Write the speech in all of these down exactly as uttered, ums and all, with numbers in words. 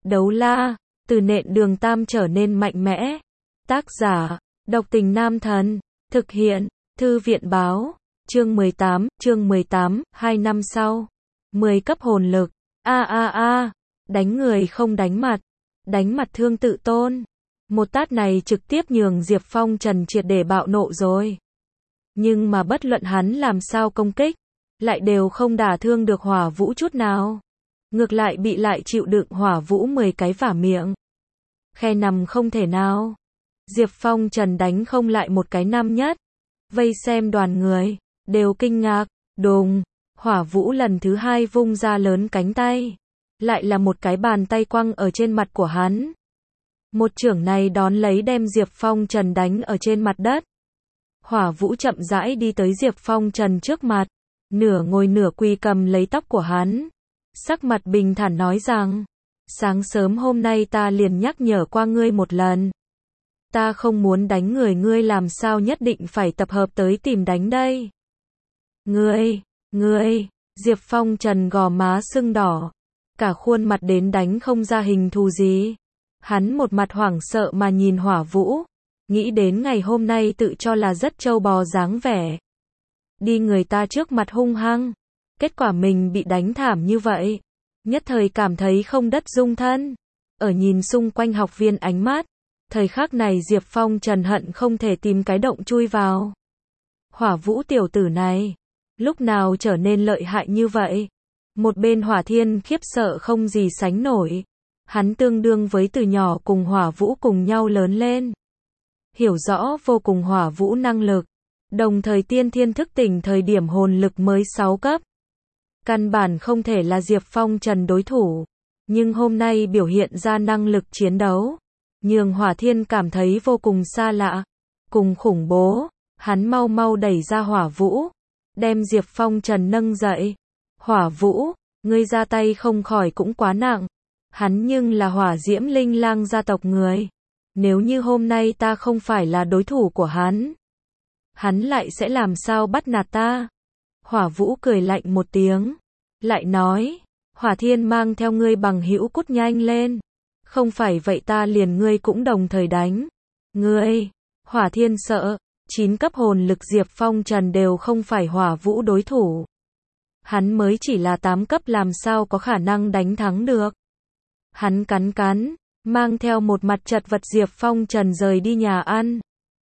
Đấu la, từ nện đường tam trở nên mạnh mẽ. Tác giả, độc tình nam thần. Thực hiện, thư viện báo. Chương mười tám, chương mười tám, hai năm sau. mười cấp hồn lực. A a a, đánh người không đánh mặt. Đánh mặt thương tự tôn. Một tát này trực tiếp nhường Diệp Phong Trần triệt để bạo nộ rồi. Nhưng mà bất luận hắn làm sao công kích, lại đều không đả thương được Hỏa Vũ chút nào. Ngược lại bị lại chịu đựng Hỏa Vũ mười cái vả miệng. Khe nằm không thể nào. Diệp Phong Trần đánh không lại một cái năm nhất. Vây xem đoàn người, đều kinh ngạc, đùng. Hỏa Vũ lần thứ hai vung ra lớn cánh tay. Lại là một cái bàn tay quăng ở trên mặt của hắn. Một chưởng này đón lấy đem Diệp Phong Trần đánh ở trên mặt đất. Hỏa Vũ chậm rãi đi tới Diệp Phong Trần trước mặt. Nửa ngồi nửa quỳ cầm lấy tóc của hắn. Sắc mặt bình thản nói rằng, sáng sớm hôm nay ta liền nhắc nhở qua ngươi một lần. Ta không muốn đánh người, ngươi làm sao nhất định phải tập hợp tới tìm đánh đây. Ngươi, ngươi, Diệp Phong Trần gò má sưng đỏ. Cả khuôn mặt đến đánh không ra hình thù gì. Hắn một mặt hoảng sợ mà nhìn Hỏa Vũ. Nghĩ đến ngày hôm nay tự cho là rất trâu bò dáng vẻ. Đi người ta trước mặt hung hăng. Kết quả mình bị đánh thảm như vậy. Nhất thời cảm thấy không đất dung thân. Ở nhìn xung quanh học viên ánh mắt. Thời khắc này Diệp Phong Trần hận không thể tìm cái động chui vào. Hỏa Vũ tiểu tử này. Lúc nào trở nên lợi hại như vậy. Một bên Hỏa Thiên khiếp sợ không gì sánh nổi. Hắn tương đương với từ nhỏ cùng Hỏa Vũ cùng nhau lớn lên. Hiểu rõ vô cùng Hỏa Vũ năng lực. Đồng thời tiên thiên thức tỉnh thời điểm hồn lực mới sáu cấp. Căn bản không thể là Diệp Phong Trần đối thủ. Nhưng hôm nay biểu hiện ra năng lực chiến đấu. Nhường Hỏa Thiên cảm thấy vô cùng xa lạ. Cùng khủng bố. Hắn mau mau đẩy ra Hỏa Vũ. Đem Diệp Phong Trần nâng dậy. Hỏa Vũ, ngươi ra tay không khỏi cũng quá nặng. Hắn nhưng là Hỏa Diễm Linh Lang gia tộc người. Nếu như hôm nay ta không phải là đối thủ của hắn, hắn lại sẽ làm sao bắt nạt ta? Hỏa Vũ cười lạnh một tiếng. Lại nói, Hỏa Thiên mang theo ngươi bằng hữu cút nhanh lên. Không phải vậy ta liền ngươi cũng đồng thời đánh. Ngươi, Hỏa Thiên sợ, chín cấp hồn lực Diệp Phong Trần đều không phải Hỏa Vũ đối thủ. Hắn mới chỉ là tám cấp làm sao có khả năng đánh thắng được. Hắn cắn cắn, mang theo một mặt chật vật Diệp Phong Trần rời đi nhà ăn.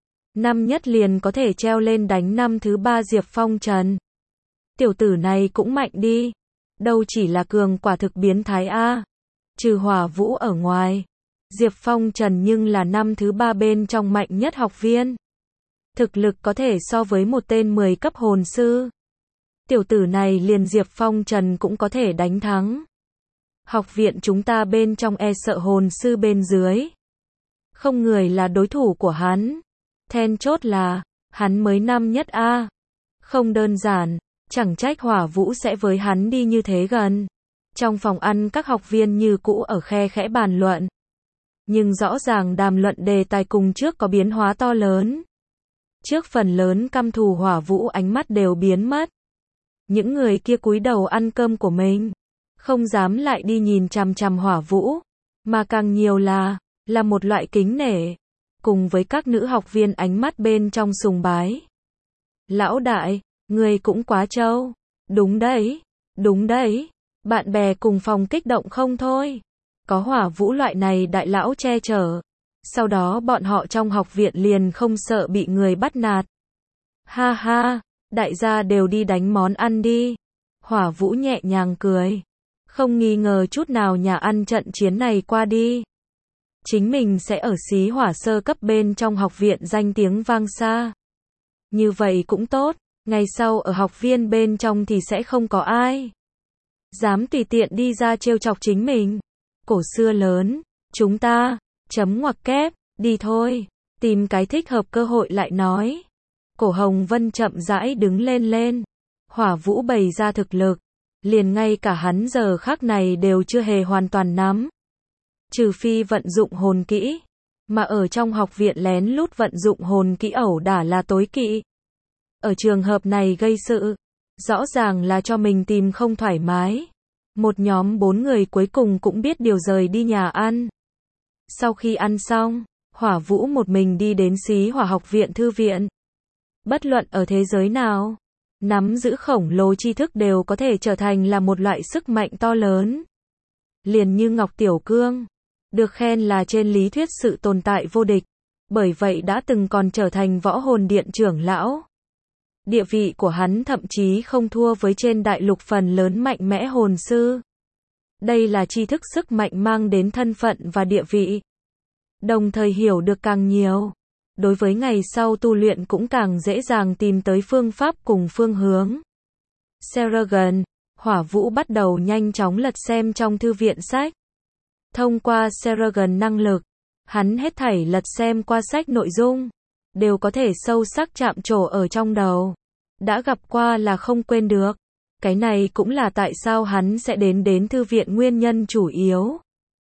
Năm nhất liền có thể treo lên đánh năm thứ ba Diệp Phong Trần. Tiểu tử này cũng mạnh đi. Đâu chỉ là cường quả thực biến thái a. Trừ Hỏa Vũ ở ngoài, Diệp Phong Trần nhưng là năm thứ ba bên trong mạnh nhất học viên. Thực lực có thể so với một tên mười cấp hồn sư. Tiểu tử này liền Diệp Phong Trần cũng có thể đánh thắng. Học viện chúng ta bên trong e sợ hồn sư bên dưới. Không người là đối thủ của hắn. Then chốt là, hắn mới năm nhất a. Không đơn giản, chẳng trách Hỏa Vũ sẽ với hắn đi như thế gần. Trong phòng ăn các học viên như cũ ở khe khẽ bàn luận. Nhưng rõ ràng đàm luận đề tài cùng trước có biến hóa to lớn. Trước phần lớn căm thù Hỏa Vũ ánh mắt đều biến mất. Những người kia cúi đầu ăn cơm của mình. Không dám lại đi nhìn chằm chằm Hỏa Vũ. Mà càng nhiều là, là một loại kính nể. Cùng với các nữ học viên ánh mắt bên trong sùng bái. Lão đại, người cũng quá trâu. Đúng đấy, đúng đấy. Bạn bè cùng phòng kích động không thôi. Có Hỏa Vũ loại này đại lão che chở. Sau đó bọn họ trong học viện liền không sợ bị người bắt nạt. Ha ha, đại gia đều đi đánh món ăn đi. Hỏa Vũ nhẹ nhàng cười. Không nghi ngờ chút nào nhà ăn trận chiến này qua đi. Chính mình sẽ ở xí hỏa sơ cấp bên trong học viện danh tiếng vang xa. Như vậy cũng tốt, ngày sau ở học viên bên trong thì sẽ không có ai dám tùy tiện đi ra trêu chọc chính mình. Cổ xưa lớn, chúng ta, chấm ngoặc kép, đi thôi, tìm cái thích hợp cơ hội lại nói. Cổ Hồng Vân chậm rãi đứng lên lên. Hỏa Vũ bày ra thực lực, liền ngay cả hắn giờ khắc này đều chưa hề hoàn toàn nắm. Trừ phi vận dụng hồn kỹ, mà ở trong học viện lén lút vận dụng hồn kỹ ẩu đả là tối kỵ. Ở trường hợp này gây sự, rõ ràng là cho mình tìm không thoải mái. Một nhóm bốn người cuối cùng cũng biết điều rời đi nhà ăn. Sau khi ăn xong, Hỏa Vũ một mình đi đến Xí Hỏa học viện thư viện. Bất luận ở thế giới nào, nắm giữ khổng lồ tri thức đều có thể trở thành là một loại sức mạnh to lớn. Liền như Ngọc Tiểu Cương, được khen là trên lý thuyết sự tồn tại vô địch, bởi vậy đã từng còn trở thành võ hồn điện trưởng lão. Địa vị của hắn thậm chí không thua với trên đại lục phần lớn mạnh mẽ hồn sư. Đây là tri thức sức mạnh mang đến thân phận và địa vị. Đồng thời hiểu được càng nhiều, đối với ngày sau tu luyện cũng càng dễ dàng tìm tới phương pháp cùng phương hướng. Seragon, Hỏa Vũ bắt đầu nhanh chóng lật xem trong thư viện sách. Thông qua Seragon năng lực, hắn hết thảy lật xem qua sách nội dung, đều có thể sâu sắc chạm trổ ở trong đầu. Đã gặp qua là không quên được. Cái này cũng là tại sao hắn sẽ đến đến thư viện nguyên nhân chủ yếu.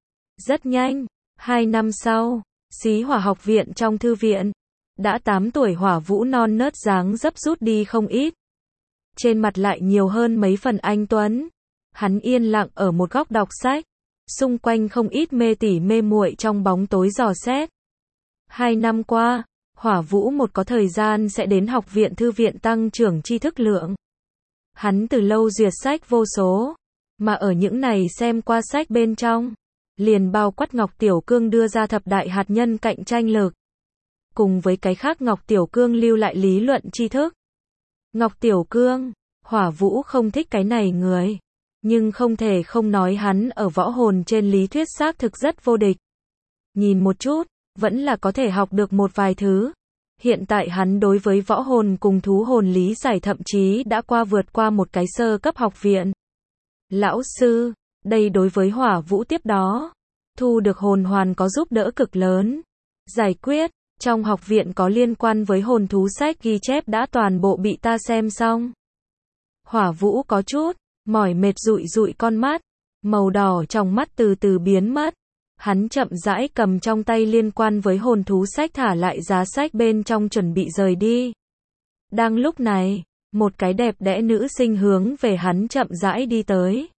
Rất nhanh, hai năm sau, Xí Hỏa học viện trong thư viện, đã tám tuổi Hỏa Vũ non nớt dáng dấp rút đi không ít. Trên mặt lại nhiều hơn mấy phần anh tuấn. Hắn yên lặng ở một góc đọc sách, xung quanh không ít mê tỉ mê muội trong bóng tối dò xét. Hai năm qua, Hỏa Vũ một có thời gian sẽ đến học viện thư viện tăng trưởng tri thức lượng. Hắn từ lâu duyệt sách vô số, mà ở những này xem qua sách bên trong, liền bao quát Ngọc Tiểu Cương đưa ra thập đại hạt nhân cạnh tranh lực. Cùng với cái khác Ngọc Tiểu Cương lưu lại lý luận tri thức. Ngọc Tiểu Cương, Hỏa Vũ không thích cái này người, nhưng không thể không nói hắn ở võ hồn trên lý thuyết xác thực rất vô địch. Nhìn một chút, vẫn là có thể học được một vài thứ. Hiện tại hắn đối với võ hồn cùng thú hồn lý giải thậm chí đã qua vượt qua một cái sơ cấp học viện. Lão sư, đây đối với Hỏa Vũ tiếp đó, thu được hồn hoàn có giúp đỡ cực lớn. Giải quyết, trong học viện có liên quan với hồn thú sách ghi chép đã toàn bộ bị ta xem xong. Hỏa Vũ có chút mỏi mệt dụi dụi con mắt, màu đỏ trong mắt từ từ biến mất. Hắn chậm rãi cầm trong tay liên quan với hồn thú sách thả lại giá sách bên trong chuẩn bị rời đi. Đang lúc này, một cái đẹp đẽ nữ sinh hướng về hắn chậm rãi đi tới.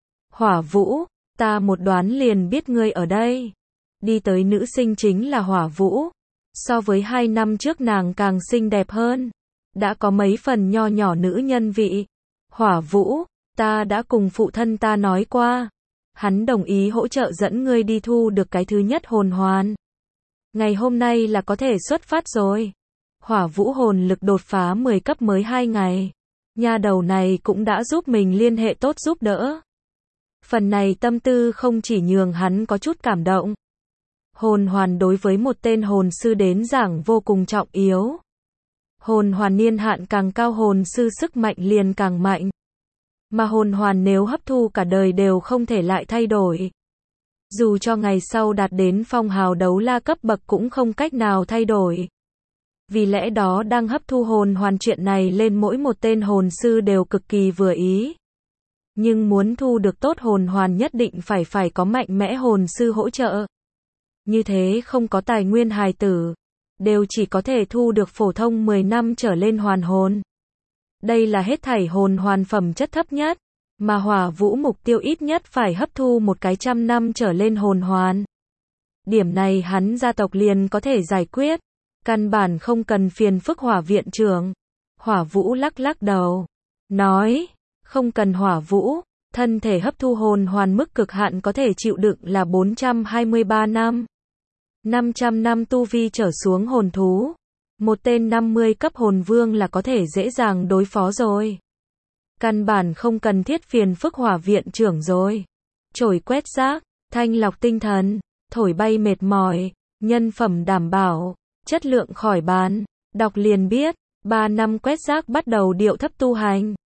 Hỏa Vũ, ta một đoán liền biết ngươi ở đây. Đi tới nữ sinh chính là Hỏa Vũ. So với hai năm trước nàng càng xinh đẹp hơn. Đã có mấy phần nho nhỏ nữ nhân vị. Hỏa Vũ, ta đã cùng phụ thân ta nói qua. Hắn đồng ý hỗ trợ dẫn ngươi đi thu được cái thứ nhất hồn hoàn. Ngày hôm nay là có thể xuất phát rồi. Hỏa Vũ hồn lực đột phá mười cấp mới hai ngày. Nha đầu này cũng đã giúp mình liên hệ tốt giúp đỡ. Phần này tâm tư không chỉ nhường hắn có chút cảm động. Hồn hoàn đối với một tên hồn sư đến giảng vô cùng trọng yếu. Hồn hoàn niên hạn càng cao hồn sư sức mạnh liền càng mạnh. Mà hồn hoàn nếu hấp thu cả đời đều không thể lại thay đổi. Dù cho ngày sau đạt đến phong hào đấu la cấp bậc cũng không cách nào thay đổi. Vì lẽ đó đang hấp thu hồn hoàn chuyện này lên mỗi một tên hồn sư đều cực kỳ vừa ý. Nhưng muốn thu được tốt hồn hoàn nhất định phải phải có mạnh mẽ hồn sư hỗ trợ. Như thế không có tài nguyên hài tử, đều chỉ có thể thu được phổ thông mười năm trở lên hoàn hồn. Đây là hết thảy hồn hoàn phẩm chất thấp nhất, mà Hỏa Vũ mục tiêu ít nhất phải hấp thu một cái trăm năm trở lên hồn hoàn. Điểm này hắn gia tộc liền có thể giải quyết, căn bản không cần phiền phức Hỏa viện trưởng. Hỏa Vũ lắc lắc đầu, nói, không cần Hỏa Vũ, thân thể hấp thu hồn hoàn mức cực hạn có thể chịu đựng là bốn trăm hai mươi ba năm. năm trăm năm tu vi trở xuống hồn thú. Một tên năm mươi cấp hồn vương là có thể dễ dàng đối phó rồi. Căn bản không cần thiết phiền phức Hỏa viện trưởng rồi. Chổi quét rác, thanh lọc tinh thần, thổi bay mệt mỏi, nhân phẩm đảm bảo, chất lượng khỏi bàn. Đọc liền biết, ba năm quét rác bắt đầu điệu thấp tu hành.